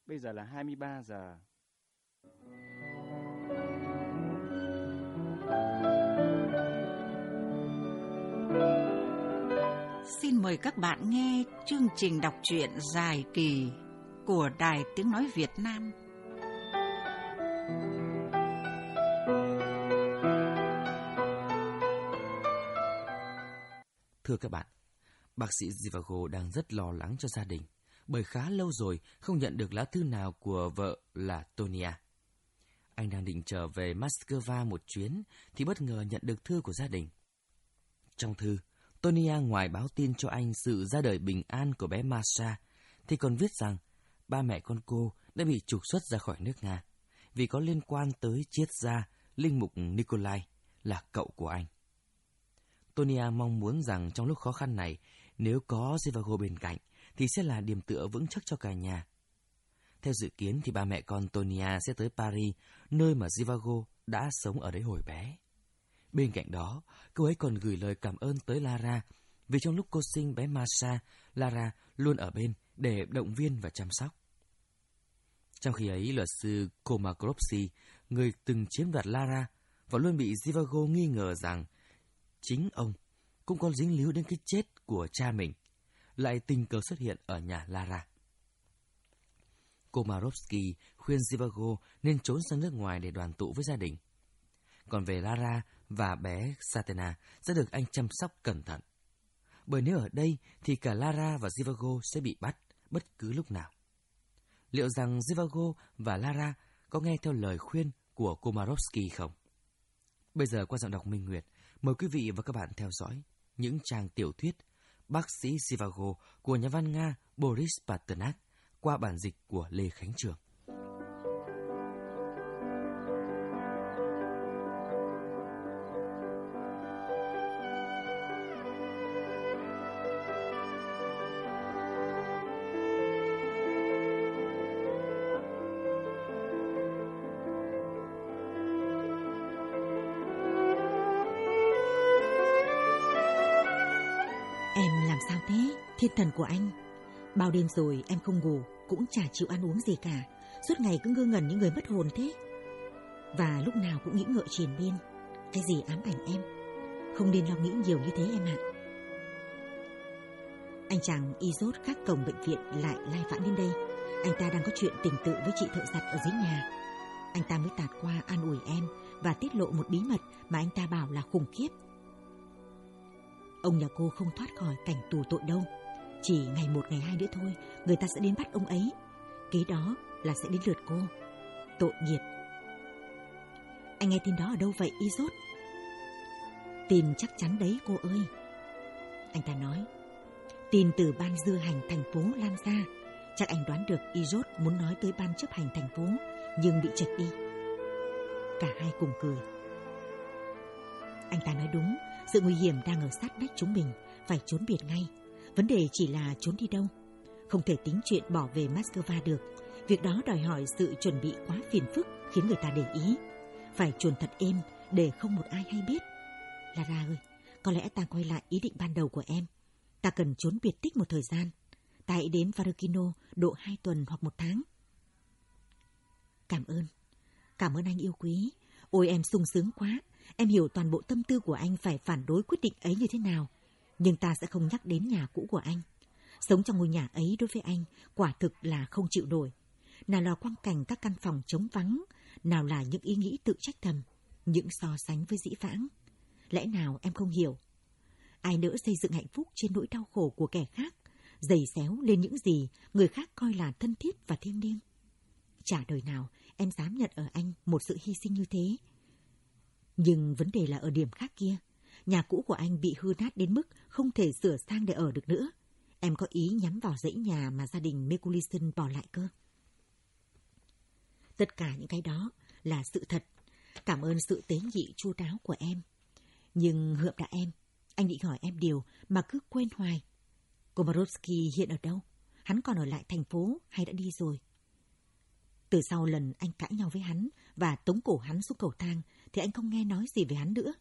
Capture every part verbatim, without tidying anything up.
Bây giờ là hai mươi ba giờ. Xin mời các bạn nghe chương trình đọc truyện dài kỳ của Đài Tiếng Nói Việt Nam. Thưa các bạn, bác sĩ Zhivago đang rất lo lắng cho gia đình, bởi khá lâu rồi không nhận được lá thư nào của vợ là Tonia. Anh đang định trở về Moscow một chuyến thì bất ngờ nhận được thư của gia đình. Trong thư, Tonia ngoài báo tin cho anh sự ra đời bình an của bé Masha, thì còn viết rằng ba mẹ con cô đã bị trục xuất ra khỏi nước Nga vì có liên quan tới triết gia linh mục Nikolai, là cậu của anh. Tonia mong muốn rằng trong lúc khó khăn này, nếu có Zhivago bên cạnh thì sẽ là điểm tựa vững chắc cho cả nhà. Theo dự kiến thì ba mẹ con Tonia sẽ tới Paris, nơi mà Zhivago đã sống ở đấy hồi bé. Bên cạnh đó, cô ấy còn gửi lời cảm ơn tới Lara, vì trong lúc cô sinh bé Masha, Lara luôn ở bên để động viên và chăm sóc. Trong khi ấy, luật sư Komakrovsky, người từng chiếm đoạt Lara và luôn bị Zhivago nghi ngờ rằng chính ông cũng có dính líu đến cái chết của cha mình, lại tình cờ xuất hiện ở nhà Lara. Komarovsky khuyên Zhivago nên trốn sang nước ngoài để đoàn tụ với gia đình. Còn về Lara và bé Satena sẽ được anh chăm sóc cẩn thận. Bởi nếu ở đây thì cả Lara và Zhivago sẽ bị bắt bất cứ lúc nào. Liệu rằng Zhivago và Lara có nghe theo lời khuyên của Komarovsky không? Bây giờ qua giọng đọc Minh Nguyệt, mời quý vị và các bạn theo dõi những trang tiểu thuyết Bác sĩ Zhivago của nhà văn Nga Boris Pasternak qua bản dịch của Lê Khánh Trường. Sao thế, thiên thần của anh? Bao đêm rồi em không ngủ, cũng chả chịu ăn uống gì cả. Suốt ngày cứ ngơ ngẩn như người mất hồn thế. Và lúc nào cũng nghĩ ngợi triền miên. Cái gì ám ảnh em? Không nên lo nghĩ nhiều như thế em ạ. Anh chàng Izot khác cổng bệnh viện lại lai vãng đến đây. Anh ta đang có chuyện tình tự với chị thợ giặt ở dưới nhà. Anh ta mới tạt qua an ủi em và tiết lộ một bí mật mà anh ta bảo là khủng khiếp. Ông nhà cô không thoát khỏi cảnh tù tội đâu. Chỉ ngày một ngày hai nữa thôi, người ta sẽ đến bắt ông ấy. Kế đó là sẽ đến lượt cô. Tội nghiệp. Anh nghe tin đó ở đâu vậy Izot? Tin chắc chắn đấy cô ơi. Anh ta nói. Tin từ ban dư hành thành phố lan ra. Chắc anh đoán được Izot muốn nói tới ban chấp hành thành phố, nhưng bị chệch đi. Cả hai cùng cười. Anh ta nói đúng. Sự nguy hiểm đang ở sát nách chúng mình, phải trốn biệt ngay. Vấn đề chỉ là trốn đi đâu. Không thể tính chuyện bỏ về Moscow được. Việc đó đòi hỏi sự chuẩn bị quá phiền phức, khiến người ta để ý. Phải chuồn thật êm để không một ai hay biết. Lara ơi, có lẽ ta quay lại ý định ban đầu của em. Ta cần trốn biệt tích một thời gian. Ta hãy đến Varukino độ hai tuần hoặc một tháng. Cảm ơn. Cảm ơn anh yêu quý. Ôi em sung sướng quá. Em hiểu toàn bộ tâm tư của anh phải phản đối quyết định ấy như thế nào. Nhưng ta sẽ không nhắc đến nhà cũ của anh. Sống trong ngôi nhà ấy đối với anh quả thực là không chịu nổi. Nào là quang cảnh các căn phòng trống vắng, nào là những ý nghĩ tự trách thầm, những so sánh với dĩ vãng. Lẽ nào em không hiểu? Ai nỡ xây dựng hạnh phúc trên nỗi đau khổ của kẻ khác, giày xéo lên những gì người khác coi là thân thiết và thiêng liêng? Chả đời nào em dám nhận ở anh một sự hy sinh như thế. Nhưng vấn đề là ở điểm khác kia. Nhà cũ của anh bị hư nát đến mức không thể sửa sang để ở được nữa. Em có ý nhắm vào dãy nhà mà gia đình Mikulishin bỏ lại cơ. Tất cả những cái đó là sự thật. Cảm ơn sự tế nhị chu đáo của em. Nhưng Hượm đã em, anh định hỏi em điều mà cứ quên hoài. Komarovsky hiện ở đâu? Hắn còn ở lại thành phố hay đã đi rồi? Từ sau lần anh cãi nhau với hắn và tống cổ hắn xuống cầu thang thì anh không nghe nói gì về hắn nữa.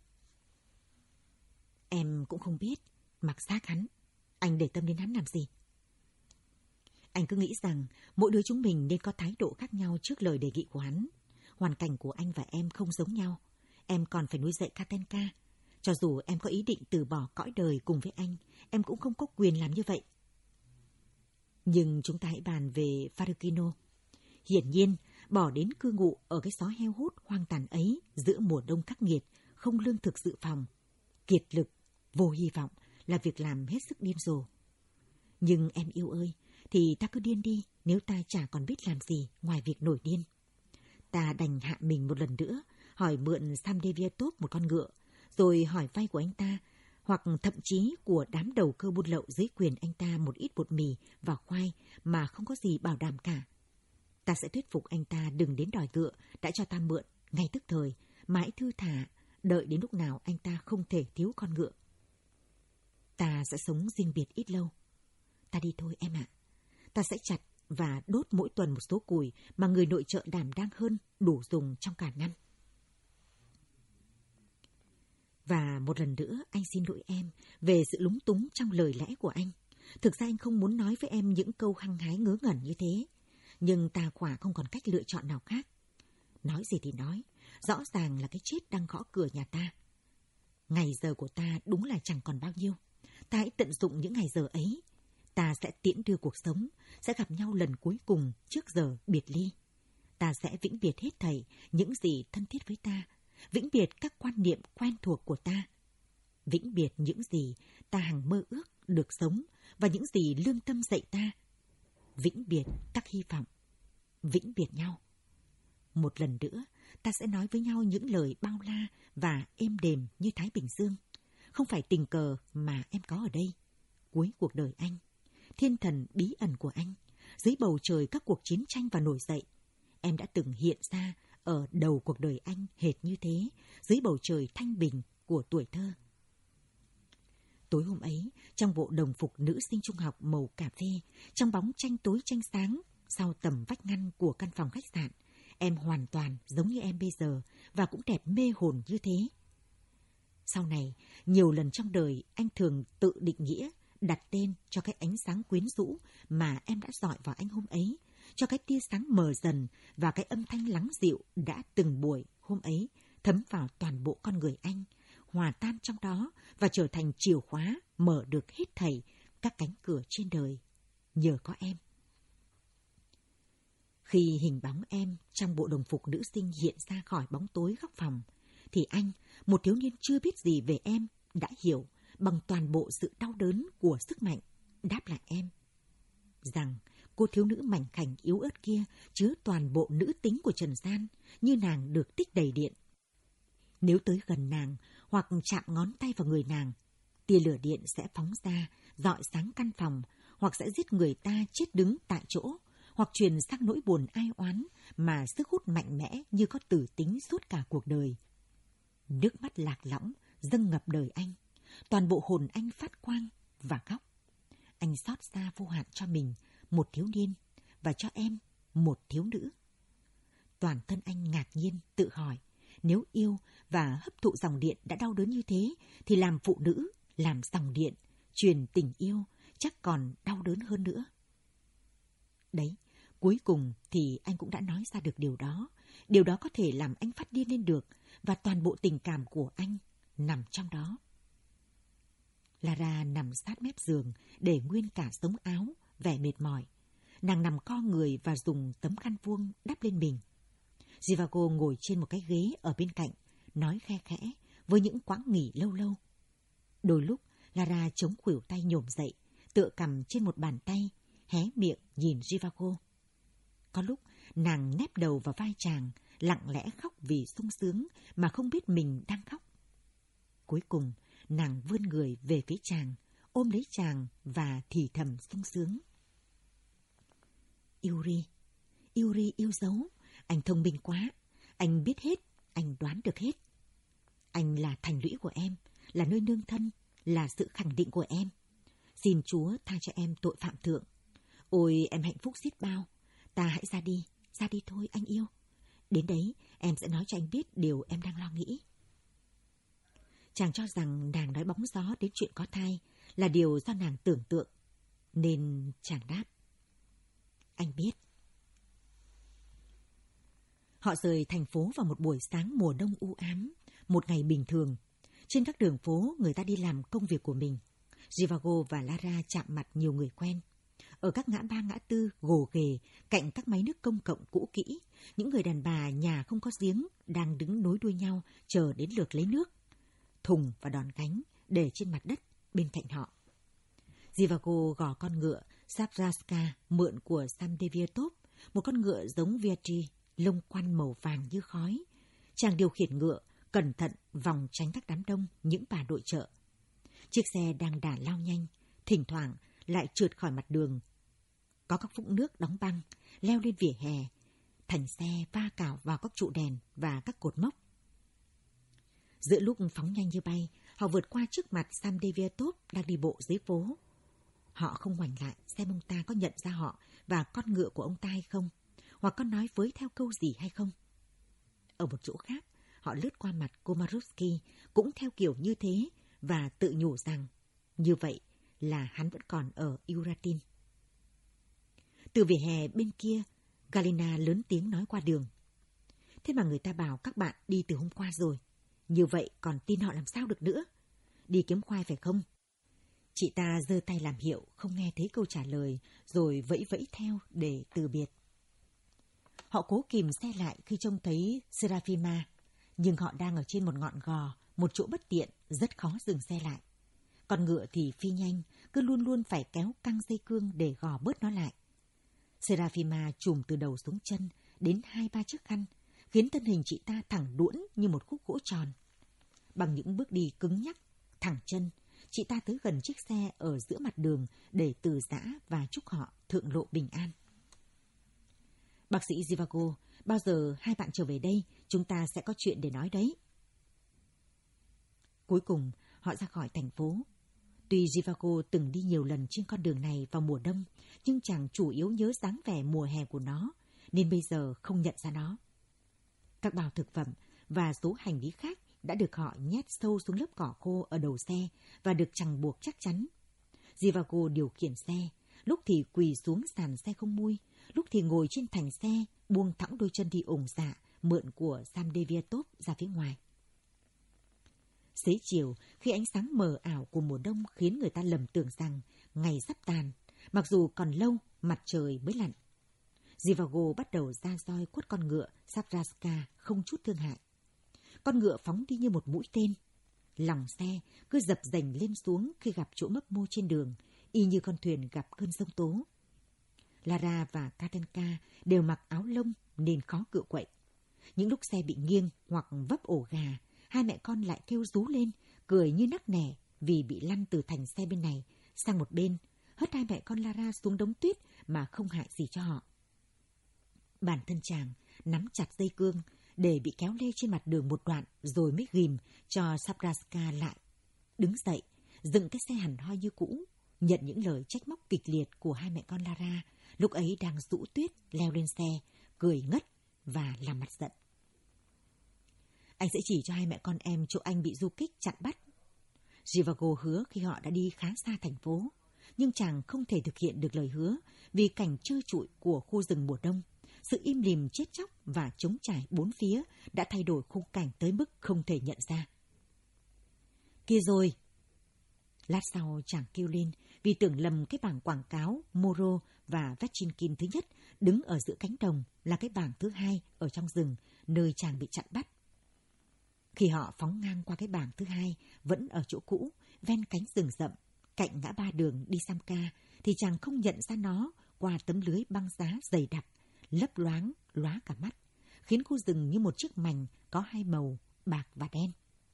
Em cũng không biết. Mặc xác hắn, anh để tâm đến hắn làm gì? Anh cứ nghĩ rằng mỗi đứa chúng mình nên có thái độ khác nhau trước lời đề nghị của hắn. Hoàn cảnh của anh và em không giống nhau. Em còn phải nuôi dạy Katenka. Cho dù em có ý định từ bỏ cõi đời cùng với anh, em cũng không có quyền làm như vậy. Nhưng chúng ta hãy bàn về Farukino. Hiển nhiên, bỏ đến cư ngụ ở cái xó heo hút hoang tàn ấy giữa mùa đông khắc nghiệt, không lương thực dự phòng, kiệt lực, vô hy vọng là việc làm hết sức điên rồ. Nhưng em yêu ơi, thì ta cứ điên đi nếu ta chả còn biết làm gì ngoài việc nổi điên. Ta đành hạ mình một lần nữa, hỏi mượn Samdeviatov một con ngựa, rồi hỏi vay của anh ta, hoặc thậm chí của đám đầu cơ buôn lậu dưới quyền anh ta một ít bột mì và khoai mà không có gì bảo đảm cả. Ta sẽ thuyết phục anh ta đừng đến đòi ngựa đã cho ta mượn ngay tức thời, mà hãy thư thả, đợi đến lúc nào anh ta không thể thiếu con ngựa. Ta sẽ sống riêng biệt ít lâu. Ta đi thôi em ạ. Ta sẽ chặt và đốt mỗi tuần một số củi mà người nội trợ đảm đang hơn đủ dùng trong cả năm. Và một lần nữa anh xin lỗi em về sự lúng túng trong lời lẽ của anh. Thực ra anh không muốn nói với em những câu hăng hái ngớ ngẩn như thế. Nhưng ta quả không còn cách lựa chọn nào khác. Nói gì thì nói, rõ ràng là cái chết đang gõ cửa nhà ta. Ngày giờ của ta đúng là chẳng còn bao nhiêu. Ta hãy tận dụng những ngày giờ ấy. Ta sẽ tiễn đưa cuộc sống, sẽ gặp nhau lần cuối cùng trước giờ biệt ly. Ta sẽ vĩnh biệt hết thảy những gì thân thiết với ta, vĩnh biệt các quan niệm quen thuộc của ta, vĩnh biệt những gì ta hằng mơ ước được sống và những gì lương tâm dạy ta, vĩnh biệt các hy vọng, vĩnh biệt nhau. Một lần nữa, ta sẽ nói với nhau những lời bao la và êm đềm như Thái Bình Dương. Không phải tình cờ mà em có ở đây. Cuối cuộc đời anh, thiên thần bí ẩn của anh, dưới bầu trời các cuộc chiến tranh và nổi dậy, em đã từng hiện ra ở đầu cuộc đời anh hệt như thế, dưới bầu trời thanh bình của tuổi thơ. Tối hôm ấy, trong bộ đồng phục nữ sinh trung học màu cà phê, trong bóng tranh tối tranh sáng, sau tầm vách ngăn của căn phòng khách sạn, em hoàn toàn giống như em bây giờ và cũng đẹp mê hồn như thế. Sau này, nhiều lần trong đời anh thường tự định nghĩa, đặt tên cho cái ánh sáng quyến rũ mà em đã dọi vào anh hôm ấy, cho cái tia sáng mờ dần và cái âm thanh lắng dịu đã từng buổi hôm ấy thấm vào toàn bộ con người anh, hòa tan trong đó và trở thành chìa khóa mở được hết thảy các cánh cửa trên đời, nhờ có em. Khi hình bóng em trong bộ đồng phục nữ sinh hiện ra khỏi bóng tối góc phòng, thì anh, một thiếu niên chưa biết gì về em, đã hiểu bằng toàn bộ sự đau đớn của sức mạnh, đáp lại em rằng cô thiếu nữ mảnh khảnh yếu ớt kia chứa toàn bộ nữ tính của trần gian, như nàng được tích đầy điện. Nếu tới gần nàng hoặc chạm ngón tay vào người nàng, tia lửa điện sẽ phóng ra, rọi sáng căn phòng, hoặc sẽ giết người ta chết đứng tại chỗ, hoặc truyền sang nỗi buồn ai oán mà sức hút mạnh mẽ như có tử tính suốt cả cuộc đời. Nước mắt lạc lõng dâng ngập đời anh, toàn bộ hồn anh phát quang và khóc. Anh xót xa vô hạn cho mình, một thiếu niên, và cho em, một thiếu nữ. Toàn thân anh ngạc nhiên tự hỏi, nếu yêu và hấp thụ dòng điện đã đau đớn như thế, thì làm phụ nữ, làm dòng điện, truyền tình yêu chắc còn đau đớn hơn nữa. Đấy, cuối cùng thì anh cũng đã nói ra được điều đó. Điều đó có thể làm anh phát điên lên được, và toàn bộ tình cảm của anh nằm trong đó. Lara nằm sát mép giường để nguyên cả sống áo, vẻ mệt mỏi. Nàng nằm co người và dùng tấm khăn vuông đắp lên mình. Zhivago ngồi trên một cái ghế ở bên cạnh, nói khe khẽ với những quãng nghỉ lâu lâu. Đôi lúc, Lara chống khuỷu tay nhổm dậy, tựa cằm trên một bàn tay, hé miệng nhìn Zhivago. Có lúc, nàng nép đầu vào vai chàng, lặng lẽ khóc vì sung sướng mà không biết mình đang khóc. Cuối cùng, nàng vươn người về phía chàng, ôm lấy chàng và thì thầm sung sướng. Yuri, Yuri yêu dấu, anh thông minh quá, anh biết hết, anh đoán được hết. Anh là thành lũy của em, là nơi nương thân, là sự khẳng định của em. Xin Chúa tha cho em tội phạm thượng. Ôi em hạnh phúc xiết bao, ta hãy ra đi, ra đi thôi anh yêu. Đến đấy em sẽ nói cho anh biết điều em đang lo nghĩ. Chàng cho rằng nàng nói bóng gió đến chuyện có thai là điều do nàng tưởng tượng, nên chàng đáp. anh biết. Họ rời thành phố vào một buổi sáng mùa đông u ám, một ngày bình thường. Trên các đường phố, người ta đi làm công việc của mình. Zhivago và Lara chạm mặt nhiều người quen. Ở các ngã ba ngã tư, gồ ghề, cạnh các máy nước công cộng cũ kỹ, những người đàn bà nhà không có giếng đang đứng nối đuôi nhau chờ đến lượt lấy nước. Thùng và đòn gánh để trên mặt đất bên cạnh họ. Zhivago gò con ngựa Sabraska mượn của Samdeviatov, một con ngựa giống Vietri, lông quăn màu vàng như khói. Chàng điều khiển ngựa, cẩn thận vòng tránh các đám đông những bà nội trợ. Chiếc xe đang đà lao nhanh, thỉnh thoảng lại trượt khỏi mặt đường. Có các vũng nước đóng băng, leo lên vỉa hè, thành xe va cào vào các trụ đèn và các cột mốc. Giữa lúc phóng nhanh như bay, họ vượt qua trước mặt Samdeviatov đang đi bộ dưới phố. Họ không ngoảnh lại xem ông ta có nhận ra họ và con ngựa của ông ta hay không, hoặc có nói với theo câu gì hay không. Ở một chỗ khác, họ lướt qua mặt Komarovsky cũng theo kiểu như thế và tự nhủ rằng như vậy là hắn vẫn còn ở Uratin. Từ vỉa hè bên kia, Galina lớn tiếng nói qua đường. Thế mà người ta bảo các bạn đi từ hôm qua rồi. Như vậy còn tin họ làm sao được nữa? Đi kiếm khoai phải không? Chị ta giơ tay làm hiệu, không nghe thấy câu trả lời, rồi vẫy vẫy theo để từ biệt. Họ cố kìm xe lại khi trông thấy Serafima, nhưng họ đang ở trên một ngọn gò, một chỗ bất tiện, rất khó dừng xe lại. Con ngựa thì phi nhanh, cứ luôn luôn phải kéo căng dây cương để gò bớt nó lại. Serafima trùm từ đầu xuống chân đến hai ba chiếc khăn, khiến thân hình chị ta thẳng đuỗn như một khúc gỗ tròn. Bằng những bước đi cứng nhắc, thẳng chân, chị ta tới gần chiếc xe ở giữa mặt đường để từ giã và chúc họ thượng lộ bình an. Bác sĩ Zhivago, bao giờ hai bạn trở về đây, chúng ta sẽ có chuyện để nói đấy. Cuối cùng, họ ra khỏi thành phố. Tuy Zhivago từng đi nhiều lần trên con đường này vào mùa đông, nhưng chàng chủ yếu nhớ dáng vẻ mùa hè của nó, nên bây giờ không nhận ra nó. Các bao thực phẩm và số hành lý khác đã được họ nhét sâu xuống lớp cỏ khô ở đầu xe và được chằng buộc chắc chắn. Zhivago điều khiển xe, lúc thì quỳ xuống sàn xe không mui, lúc thì ngồi trên thành xe, buông thõng đôi chân đi ủng dạ, mượn của Samdeviatov ra phía ngoài. Xế chiều, khi ánh sáng mờ ảo của mùa đông khiến người ta lầm tưởng rằng ngày sắp tàn, mặc dù còn lâu mặt trời mới lặn. Zhivago bắt đầu ra roi quất con ngựa Sabraska không chút thương hại. Con ngựa phóng đi như một mũi tên. Lòng xe cứ dập dềnh lên xuống khi gặp chỗ mấp mô trên đường, y như con thuyền gặp cơn giông tố. Lara và Katenka đều mặc áo lông nên khó cựa quậy. Những lúc xe bị nghiêng hoặc vấp ổ gà, hai mẹ con lại kêu rú lên, cười như nắc nẻ vì bị lăn từ thành xe bên này sang một bên, hất hai mẹ con Lara xuống đống tuyết mà không hại gì cho họ. Bản thân chàng nắm chặt dây cương để bị kéo lê trên mặt đường một đoạn rồi mới ghìm cho Sabraska lại. Đứng dậy, dựng cái xe hẳn hoi như cũ, nhận những lời trách móc kịch liệt của hai mẹ con Lara, lúc ấy đang rũ tuyết leo lên xe, cười ngất và làm mặt giận. Anh sẽ chỉ cho hai mẹ con em chỗ anh bị du kích chặn bắt. Zhivago hứa khi họ đã đi khá xa thành phố, nhưng chàng không thể thực hiện được lời hứa vì cảnh trơ trụi của khu rừng mùa đông. Sự im lìm chết chóc và trống trải bốn phía đã thay đổi khung cảnh tới mức không thể nhận ra. Kia rồi! Lát sau chàng kêu lên vì tưởng lầm cái bảng quảng cáo Moro và Vetchinkin thứ nhất đứng ở giữa cánh đồng là cái bảng thứ hai ở trong rừng nơi chàng bị chặn bắt. Khi họ phóng ngang qua cái bảng thứ hai vẫn ở chỗ cũ, ven cánh rừng rậm, cạnh ngã ba đường đi Samka, thì chàng không nhận ra nó qua tấm lưới băng giá dày đặc, lấp loáng, lóa cả mắt, khiến khu rừng như một chiếc mành có hai màu, bạc và đen.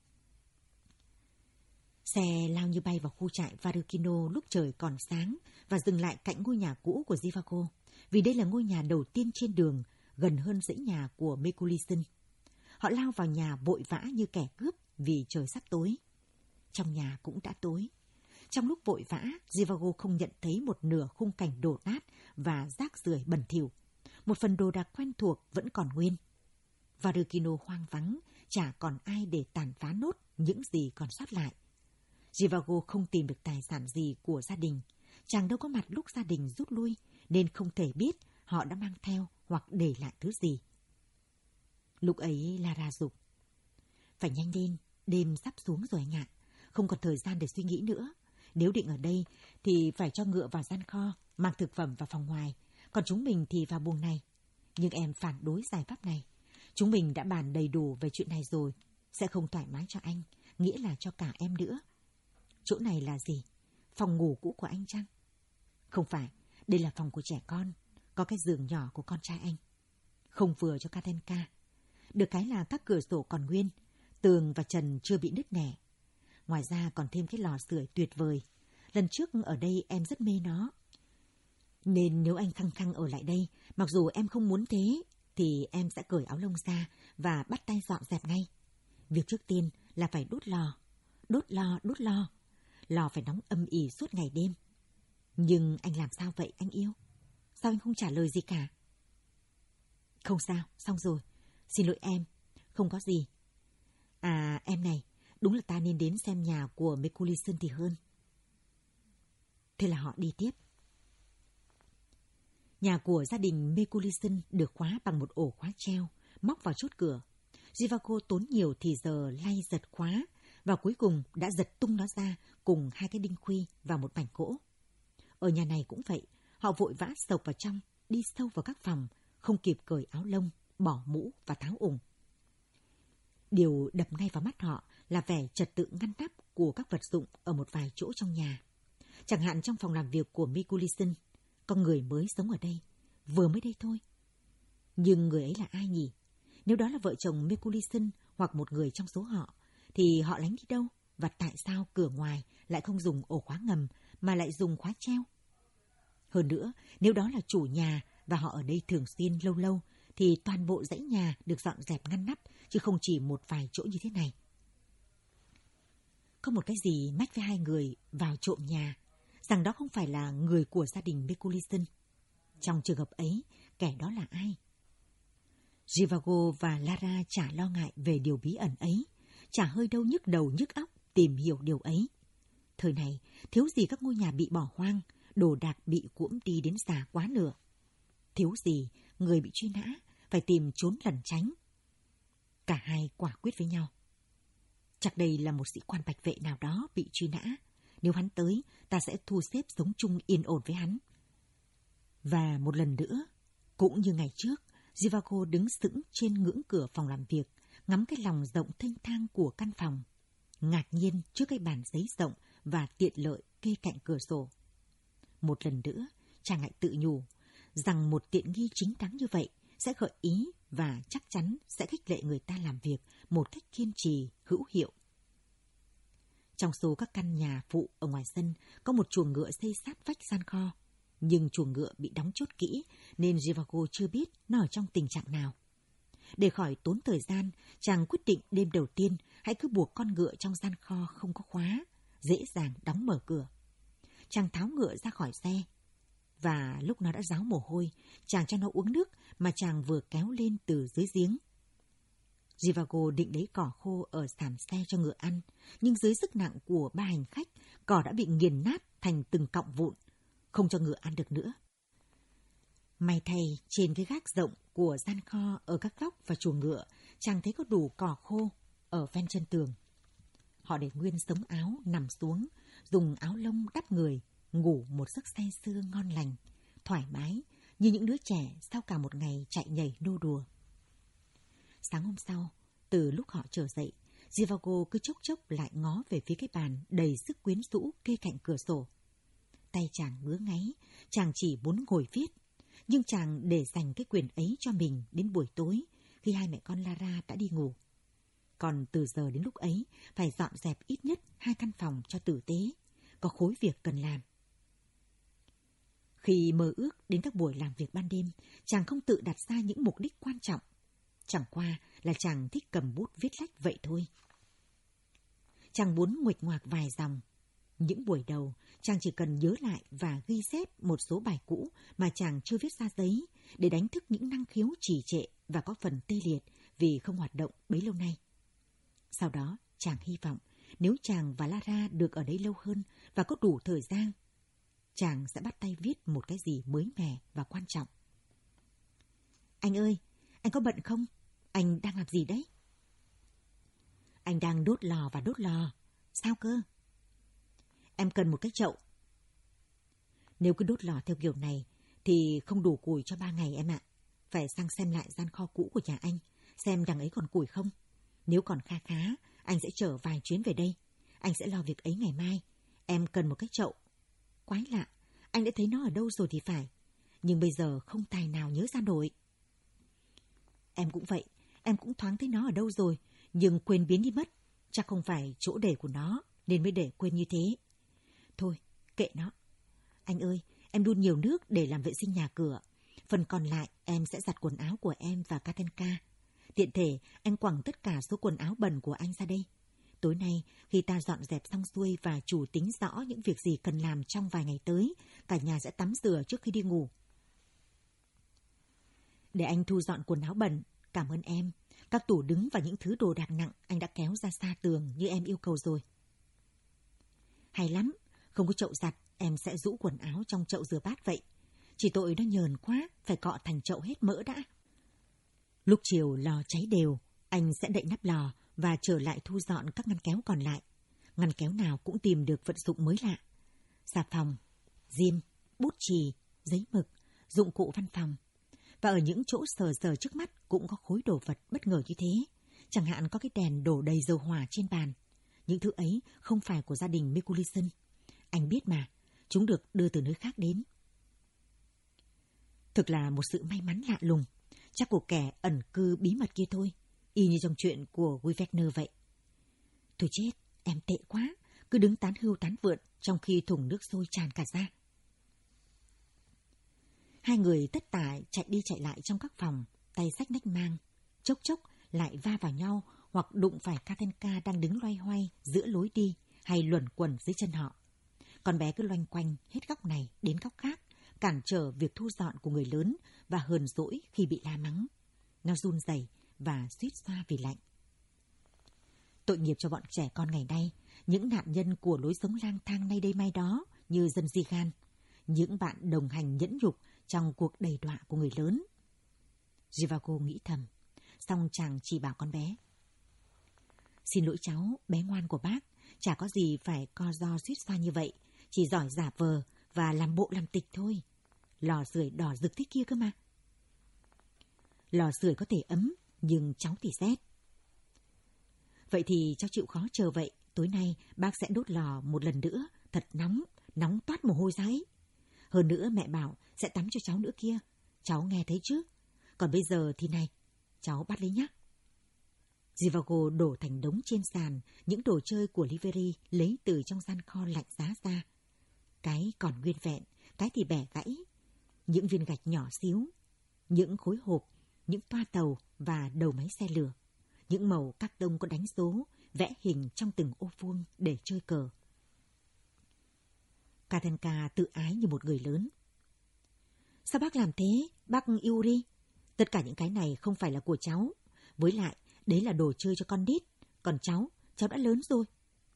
Xe lao như bay vào khu trại Varukino lúc trời còn sáng và dừng lại cạnh ngôi nhà cũ của Zhivago, vì đây là ngôi nhà đầu tiên trên đường, gần hơn dãy nhà của Mikulisin. Họ lao vào nhà vội vã như kẻ cướp vì trời sắp tối. Trong nhà cũng đã tối. Trong lúc vội vã, Zhivago không nhận thấy một nửa khung cảnh đổ nát và rác rưởi bẩn thỉu. Một phần đồ đạc quen thuộc vẫn còn nguyên. Varukino hoang vắng, chả còn ai để tàn phá nốt những gì còn sót lại. Zhivago không tìm được tài sản gì của gia đình. Chàng đâu có mặt lúc gia đình rút lui, nên không thể biết họ đã mang theo hoặc để lại thứ gì. Lúc ấy Lara giục: "Phải nhanh lên, đêm sắp xuống rồi anh ạ. Không còn thời gian để suy nghĩ nữa. Nếu định ở đây thì phải cho ngựa vào gian kho, mang thực phẩm vào phòng ngoài. Còn chúng mình thì vào buồng này. Nhưng em phản đối giải pháp này. Chúng mình đã bàn đầy đủ về chuyện này rồi. Sẽ không thoải mái cho anh, nghĩa là cho cả em nữa. Chỗ này là gì? Phòng ngủ cũ của anh chăng? Không phải, đây là phòng của trẻ con. Có cái giường nhỏ của con trai anh. Không vừa cho Katenka. Được cái là các cửa sổ còn nguyên, tường và trần chưa bị nứt nẻ. Ngoài ra còn thêm cái lò sưởi tuyệt vời. Lần trước ở đây em rất mê nó. Nên nếu anh khăng khăng ở lại đây, mặc dù em không muốn thế, thì em sẽ cởi áo lông ra và bắt tay dọn dẹp ngay. Việc trước tiên là phải đốt lò. Đốt lò, đốt lò. Lò phải nóng âm ỉ suốt ngày đêm. Nhưng anh làm sao vậy anh yêu? Sao anh không trả lời gì cả? Không sao, xong rồi. Xin lỗi em, không có gì. À em này, đúng là ta nên đến xem nhà của Mikulisan thì hơn. Thế là họ đi tiếp. Nhà của gia đình Mikulisan được khóa bằng một ổ khóa treo, móc vào chốt cửa. Zhivago tốn nhiều thì giờ lay giật khóa, và cuối cùng đã giật tung nó ra cùng hai cái đinh khuy và một mảnh gỗ. Ở nhà này cũng vậy, họ vội vã sộc vào trong, đi sâu vào các phòng, không kịp cởi áo lông, bỏ mũ và tháo ủng. Điều đập ngay vào mắt họ là vẻ trật tự ngăn nắp của các vật dụng ở một vài chỗ trong nhà. Chẳng hạn trong phòng làm việc của Mikulisan, có người mới sống ở đây, vừa mới đây thôi. Nhưng người ấy là ai nhỉ? Nếu đó là vợ chồng Mikulisan hoặc một người trong số họ, thì họ lánh đi đâu? Và tại sao cửa ngoài lại không dùng ổ khóa ngầm mà lại dùng khóa treo? Hơn nữa, nếu đó là chủ nhà và họ ở đây thường xuyên lâu lâu, thì toàn bộ dãy nhà được dọn dẹp ngăn nắp, chứ không chỉ một vài chỗ như thế này. Có một cái gì mách với hai người vào trộm nhà, rằng đó không phải là người của gia đình Mikulisan. Trong trường hợp ấy, kẻ đó là ai? Zhivago và Lara chả lo ngại về điều bí ẩn ấy, chả hơi đâu nhức đầu nhức óc tìm hiểu điều ấy. Thời này, thiếu gì các ngôi nhà bị bỏ hoang, đồ đạc bị cuỗm đi đến già quá nửa. Thiếu gì người bị truy nã, phải tìm trốn lẩn tránh. Cả hai quả quyết với nhau. Chắc đây là một sĩ quan bạch vệ nào đó bị truy nã. Nếu hắn tới, ta sẽ thu xếp sống chung yên ổn với hắn. Và một lần nữa, cũng như ngày trước, Zhivago đứng sững trên ngưỡng cửa phòng làm việc, ngắm cái lòng rộng thênh thang của căn phòng, ngạc nhiên trước cái bàn giấy rộng và tiện lợi kê cạnh cửa sổ. Một lần nữa, chàng lại tự nhủ rằng một tiện nghi chính đáng như vậy sẽ gợi ý và chắc chắn sẽ khích lệ người ta làm việc một cách kiên trì, hữu hiệu. Trong số các căn nhà phụ ở ngoài sân có một chuồng ngựa xây sát vách gian kho, nhưng chuồng ngựa bị đóng chốt kỹ nên Zhivago chưa biết nó ở trong tình trạng nào. Để khỏi tốn thời gian, chàng quyết định đêm đầu tiên hãy cứ buộc con ngựa trong gian kho không có khóa, dễ dàng đóng mở cửa. Chàng tháo ngựa ra khỏi xe, và lúc nó đã ráo mồ hôi, chàng cho nó uống nước mà chàng vừa kéo lên từ dưới giếng. Zhivago định lấy cỏ khô ở sàn xe cho ngựa ăn, nhưng dưới sức nặng của ba hành khách, cỏ đã bị nghiền nát thành từng cọng vụn, không cho ngựa ăn được nữa. May thay, trên cái gác rộng của gian kho ở các góc và chuồng ngựa, chàng thấy có đủ cỏ khô ở ven chân tường. Họ để nguyên sống áo nằm xuống, dùng áo lông đắp người, ngủ một giấc say sưa ngon lành, thoải mái như những đứa trẻ sau cả một ngày chạy nhảy nô đùa. Sáng hôm sau, từ lúc họ trở dậy, Zhivago cứ chốc chốc lại ngó về phía cái bàn đầy sức quyến rũ kê cạnh cửa sổ. Tay chàng ngứa ngáy, chàng chỉ muốn ngồi viết, nhưng chàng để dành cái quyền ấy cho mình đến buổi tối khi hai mẹ con Lara đã đi ngủ. Còn từ giờ đến lúc ấy, phải dọn dẹp ít nhất hai căn phòng cho tử tế, có khối việc cần làm. Khi mơ ước đến các buổi làm việc ban đêm, chàng không tự đặt ra những mục đích quan trọng. Chẳng qua là chàng thích cầm bút viết lách vậy thôi. Chàng muốn nguệch ngoạc vài dòng. Những buổi đầu, chàng chỉ cần nhớ lại và ghi chép một số bài cũ mà chàng chưa viết ra giấy để đánh thức những năng khiếu trì trệ và có phần tê liệt vì không hoạt động bấy lâu nay. Sau đó, chàng hy vọng nếu chàng và Lara được ở đây lâu hơn và có đủ thời gian, chàng sẽ bắt tay viết một cái gì mới mẻ và quan trọng. Anh ơi, anh có bận không? Anh đang làm gì đấy? Anh đang đốt lò và đốt lò. Sao cơ? Em cần một cái chậu. Nếu cứ đốt lò theo kiểu này thì không đủ củi cho ba ngày em ạ. Phải sang xem lại gian kho cũ của nhà anh, xem đằng ấy còn củi không. Nếu còn kha khá, anh sẽ chở vài chuyến về đây. Anh sẽ lo việc ấy ngày mai. Em cần một cái chậu. Quái lạ, anh đã thấy nó ở đâu rồi thì phải. Nhưng bây giờ không tài nào nhớ ra nổi. Em cũng vậy, em cũng thoáng thấy nó ở đâu rồi, nhưng quên biến đi mất. Chắc không phải chỗ để của nó, nên mới để quên như thế. Thôi, kệ nó. Anh ơi, em đun nhiều nước để làm vệ sinh nhà cửa. Phần còn lại em sẽ giặt quần áo của em và Katenka. Tiện thể, anh quẳng tất cả số quần áo bẩn của anh ra đây. Tối nay, khi ta dọn dẹp xong xuôi và chủ tính rõ những việc gì cần làm trong vài ngày tới, cả nhà sẽ tắm rửa trước khi đi ngủ. Để anh thu dọn quần áo bẩn, cảm ơn em. Các tủ đứng và những thứ đồ đạc nặng anh đã kéo ra xa tường như em yêu cầu rồi. Hay lắm, không có chậu giặt, em sẽ rũ quần áo trong chậu rửa bát vậy. Chỉ tội nó nhờn quá, phải cọ thành chậu hết mỡ đã. Lúc chiều lò cháy đều, anh sẽ đậy nắp lò và trở lại thu dọn các ngăn kéo còn lại. Ngăn kéo nào cũng tìm được vận dụng mới lạ. Xà phòng, diêm, bút chì, giấy mực, dụng cụ văn phòng. Và ở những chỗ sờ sờ trước mắt cũng có khối đồ vật bất ngờ như thế. Chẳng hạn có cái đèn đổ đầy dầu hỏa trên bàn. Những thứ ấy không phải của gia đình Mikulisson. Anh biết mà, chúng được đưa từ nơi khác đến. Thực là một sự may mắn lạ lùng. Chắc của kẻ ẩn cư bí mật kia thôi. Y như trong chuyện của Guy Wagner vậy. Thôi chết, em tệ quá. Cứ đứng tán hưu tán vượn trong khi thùng nước sôi tràn cả ra. Hai người tất tả chạy đi chạy lại trong các phòng, tay xách nách mang. Chốc chốc lại va vào nhau hoặc đụng phải Katenka đang đứng loay hoay giữa lối đi hay luẩn quẩn dưới chân họ. Con bé cứ loanh quanh hết góc này đến góc khác, cản trở việc thu dọn của người lớn và hờn dỗi khi bị la mắng. Nó run rẩy và suýt xoa vì lạnh. Tội nghiệp cho bọn trẻ con ngày nay, những nạn nhân của lối sống lang thang nay đây mai đó như dân Zigan, những bạn đồng hành nhẫn nhục trong cuộc đầy đọa của người lớn. Zhivago nghĩ thầm, xong chàng chỉ bảo con bé. Xin lỗi cháu, bé ngoan của bác, chả có gì phải co ro suýt xoa như vậy, chỉ giỏi giả vờ và làm bộ làm tịch thôi. Lò sưởi đỏ rực thế kia cơ mà. Lò sưởi có thể ấm, nhưng cháu thì rét. Vậy thì cháu chịu khó chờ vậy, tối nay bác sẽ đốt lò một lần nữa, thật nóng, nóng toát mồ hôi ra ấy. Hơn nữa mẹ bảo sẽ tắm cho cháu nữa kia, cháu nghe thấy chứ. Còn bây giờ thì này, cháu bắt lấy nhé. Zhivago đổ thành đống trên sàn những đồ chơi của Liveri lấy từ trong gian kho lạnh giá ra. Cái còn nguyên vẹn, cái thì bẻ gãy. Những viên gạch nhỏ xíu, những khối hộp, những toa tàu và đầu máy xe lửa. Những màu các tông có đánh dấu, vẽ hình trong từng ô vuông để chơi cờ. Katenka tự ái như một người lớn. Sao bác làm thế, bác Yuri? Tất cả những cái này không phải là của cháu. Với lại, đấy là đồ chơi cho con nít. Còn cháu, cháu đã lớn rồi.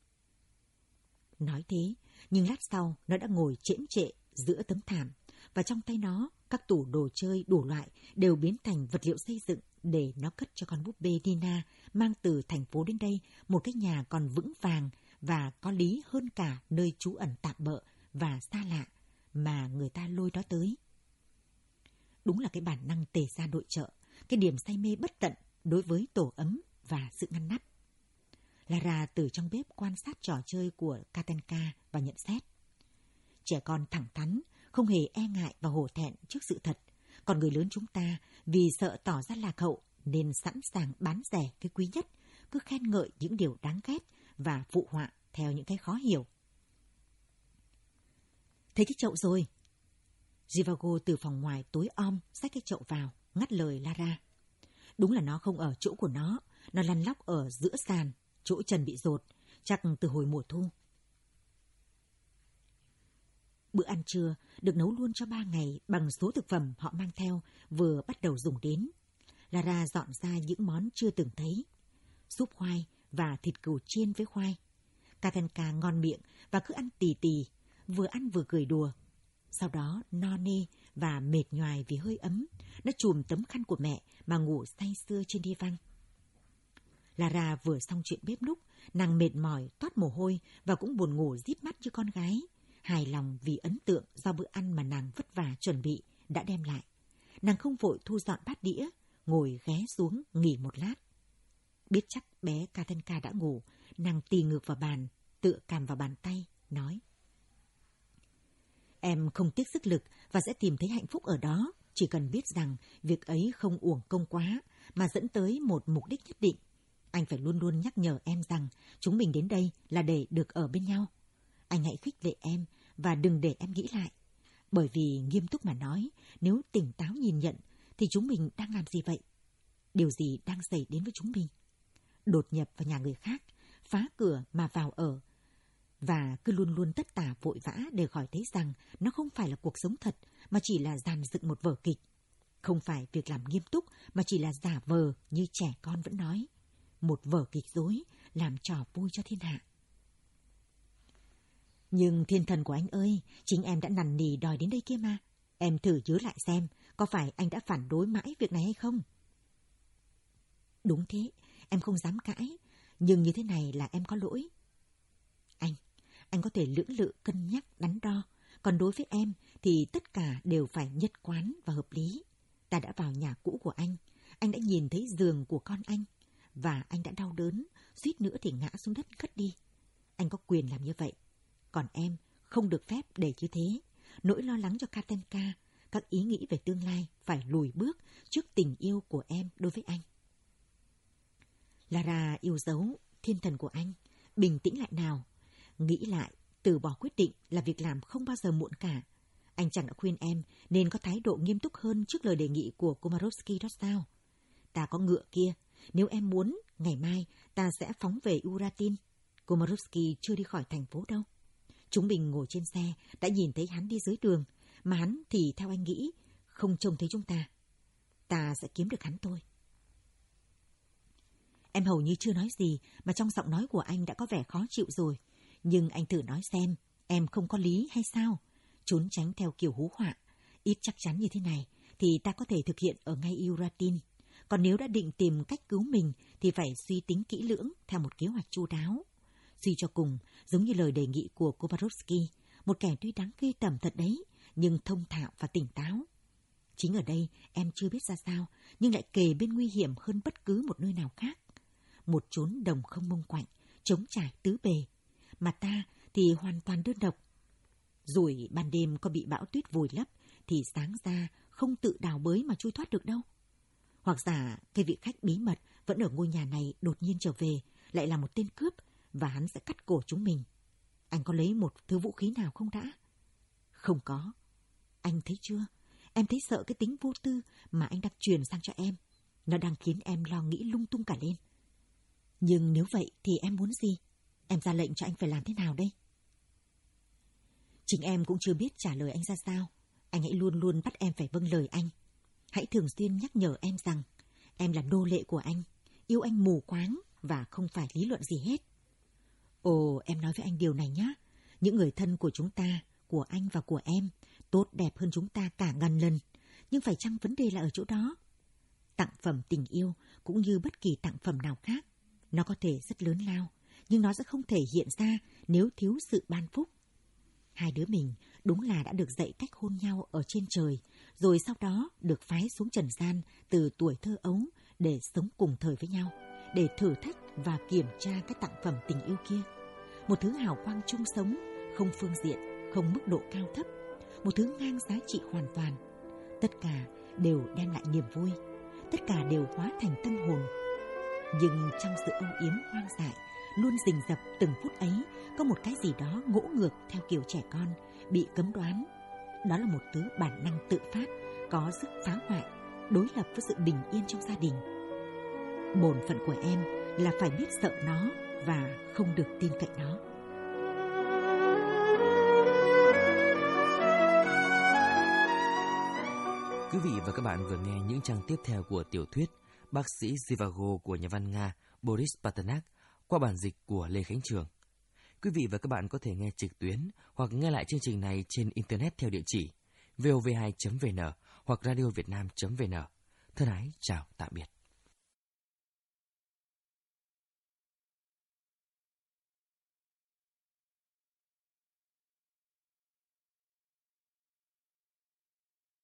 Nói thế, nhưng lát sau nó đã ngồi chễm trệ giữa tấm thảm. Và trong tay nó, các tủ đồ chơi đủ loại đều biến thành vật liệu xây dựng để nó cất cho con búp bê Nina mang từ thành phố đến đây một cái nhà còn vững vàng và có lý hơn cả nơi trú ẩn tạm bợ và xa lạ mà người ta lôi nó tới. Đúng là cái bản năng tề ra đội chợ, cái điểm say mê bất tận đối với tổ ấm và sự ngăn nắp. Lara từ trong bếp quan sát trò chơi của Katenka và nhận xét. Trẻ con thẳng thắn, không hề e ngại và hổ thẹn trước sự thật. Còn người lớn chúng ta vì sợ tỏ ra lạc hậu nên sẵn sàng bán rẻ cái quý nhất, cứ khen ngợi những điều đáng ghét và phụ họa theo những cái khó hiểu. Thấy cái chậu rồi. Zhivago từ phòng ngoài tối om xách cái chậu vào, ngắt lời Lara. Đúng là nó không ở chỗ của nó, nó lăn lóc ở giữa sàn, chỗ trần bị dột, chắc từ hồi mùa thu. Bữa ăn trưa được nấu luôn cho ba ngày bằng số thực phẩm họ mang theo vừa bắt đầu dùng đến. Lara dọn ra những món chưa từng thấy. Súp khoai và thịt cừu chiên với khoai. Katenka ngon miệng và cứ ăn tì tì, vừa ăn vừa cười đùa. Sau đó no nê và mệt nhoài vì hơi ấm, nó chùm tấm khăn của mẹ mà ngủ say sưa trên đi văng. Lara vừa xong chuyện bếp núc, nàng mệt mỏi, toát mồ hôi và cũng buồn ngủ díp mắt như con gái, hài lòng vì ấn tượng do bữa ăn mà nàng vất vả chuẩn bị đã đem lại. Nàng không vội thu dọn bát đĩa, ngồi ghé xuống nghỉ một lát. Biết chắc bé Katenka đã ngủ, nàng tì ngược vào bàn, tựa cằm vào bàn tay, nói: Em không tiếc sức lực và sẽ tìm thấy hạnh phúc ở đó, chỉ cần biết rằng việc ấy không uổng công quá mà dẫn tới một mục đích nhất định. Anh phải luôn luôn nhắc nhở em rằng chúng mình đến đây là để được ở bên nhau. Anh hãy khích lệ em và đừng để em nghĩ lại. Bởi vì nghiêm túc mà nói, nếu tỉnh táo nhìn nhận thì chúng mình đang làm gì vậy? Điều gì đang xảy đến với chúng mình? Đột nhập vào nhà người khác, phá cửa mà vào ở, và cứ luôn luôn tất tả vội vã để khỏi thấy rằng nó không phải là cuộc sống thật mà chỉ là dàn dựng một vở kịch. Không phải việc làm nghiêm túc mà chỉ là giả vờ như trẻ con vẫn nói. Một vở kịch dối làm trò vui cho thiên hạ. Nhưng thiên thần của anh ơi, chính em đã nằn nì đòi đến đây kia mà. Em thử nhớ lại xem, có phải anh đã phản đối mãi việc này hay không? Đúng thế, em không dám cãi, nhưng như thế này là em có lỗi. Anh, anh có thể lưỡng lự cân nhắc đắn đo, còn đối với em thì tất cả đều phải nhất quán và hợp lý. Ta đã vào nhà cũ của anh, anh đã nhìn thấy giường của con anh, và anh đã đau đớn, suýt nữa thì ngã xuống đất cất đi. Anh có quyền làm như vậy, còn em không được phép để như thế. Nỗi lo lắng cho Katenka, các ý nghĩ về tương lai phải lùi bước trước tình yêu của em đối với anh. Lara yêu dấu, thiên thần của anh, bình tĩnh lại nào. Nghĩ lại, từ bỏ quyết định là việc làm không bao giờ muộn cả. Anh chẳng đã khuyên em nên có thái độ nghiêm túc hơn trước lời đề nghị của Komorowski đó sao? Ta có ngựa kia, nếu em muốn, ngày mai ta sẽ phóng về Uratin. Komorowski chưa đi khỏi thành phố đâu. Chúng mình ngồi trên xe, đã nhìn thấy hắn đi dưới đường, mà hắn thì theo anh nghĩ, không trông thấy chúng ta. Ta sẽ kiếm được hắn thôi. Em hầu như chưa nói gì, mà trong giọng nói của anh đã có vẻ khó chịu rồi. Nhưng anh thử nói xem, em không có lý hay sao? Trốn tránh theo kiểu hú họa. Ít chắc chắn như thế này, thì ta có thể thực hiện ở ngay Uratin. Còn nếu đã định tìm cách cứu mình, thì phải suy tính kỹ lưỡng theo một kế hoạch chu đáo. Suy cho cùng, giống như lời đề nghị của Komorowski, một kẻ tuy đáng ghê tởm thật đấy, nhưng thông thạo và tỉnh táo. Chính ở đây em chưa biết ra sao, nhưng lại kề bên nguy hiểm hơn bất cứ một nơi nào khác. Một chốn đồng không mông quạnh, trống trải tứ bề. Mà ta thì hoàn toàn đơn độc. Rồi ban đêm có bị bão tuyết vùi lấp, thì sáng ra không tự đào bới mà chui thoát được đâu. Hoặc giả cái vị khách bí mật vẫn ở ngôi nhà này đột nhiên trở về, lại là một tên cướp, và hắn sẽ cắt cổ chúng mình. Anh có lấy một thứ vũ khí nào không đã? Không có. Anh thấy chưa? Em thấy sợ cái tính vô tư mà anh đang truyền sang cho em. Nó đang khiến em lo nghĩ lung tung cả lên. Nhưng nếu vậy thì em muốn gì? Em ra lệnh cho anh phải làm thế nào đây? Chính em cũng chưa biết trả lời anh ra sao. Anh hãy luôn luôn bắt em phải vâng lời anh. Hãy thường xuyên nhắc nhở em rằng em là nô lệ của anh, yêu anh mù quáng và không phải lý luận gì hết. Ồ, em nói với anh điều này nhé. Những người thân của chúng ta, của anh và của em, tốt đẹp hơn chúng ta cả ngàn lần. Nhưng phải chăng vấn đề là ở chỗ đó? Tặng phẩm tình yêu cũng như bất kỳ tặng phẩm nào khác, nó có thể rất lớn lao, nhưng nó sẽ không thể hiện ra nếu thiếu sự ban phúc. Hai đứa mình đúng là đã được dạy cách hôn nhau ở trên trời, rồi sau đó được phái xuống trần gian từ tuổi thơ ấu để sống cùng thời với nhau, để thử thách và kiểm tra cái tặng phẩm tình yêu kia. Một thứ hào quang chung sống, không phương diện, không mức độ cao thấp, một thứ ngang giá trị hoàn toàn. Tất cả đều đem lại niềm vui, tất cả đều hóa thành tâm hồn. Nhưng trong sự âu yếm hoang dại, luôn rình rập từng phút ấy, có một cái gì đó ngỗ ngược theo kiểu trẻ con, bị cấm đoán. Đó là một thứ bản năng tự phát, có sức phá hoại, đối lập với sự bình yên trong gia đình. Bổn phận của em là phải biết sợ nó và không được tin cậy nó. Quý vị và các bạn vừa nghe những trang tiếp theo của tiểu thuyết Bác sĩ Zhivago của nhà văn Nga Boris Pasternak qua bản dịch của Lê Khánh Trường. Quý vị và các bạn có thể nghe trực tuyến hoặc nghe lại chương trình này trên Internet theo địa chỉ vov hai chấm vn hoặc radiovietnam chấm vn. Thân ái, chào tạm biệt.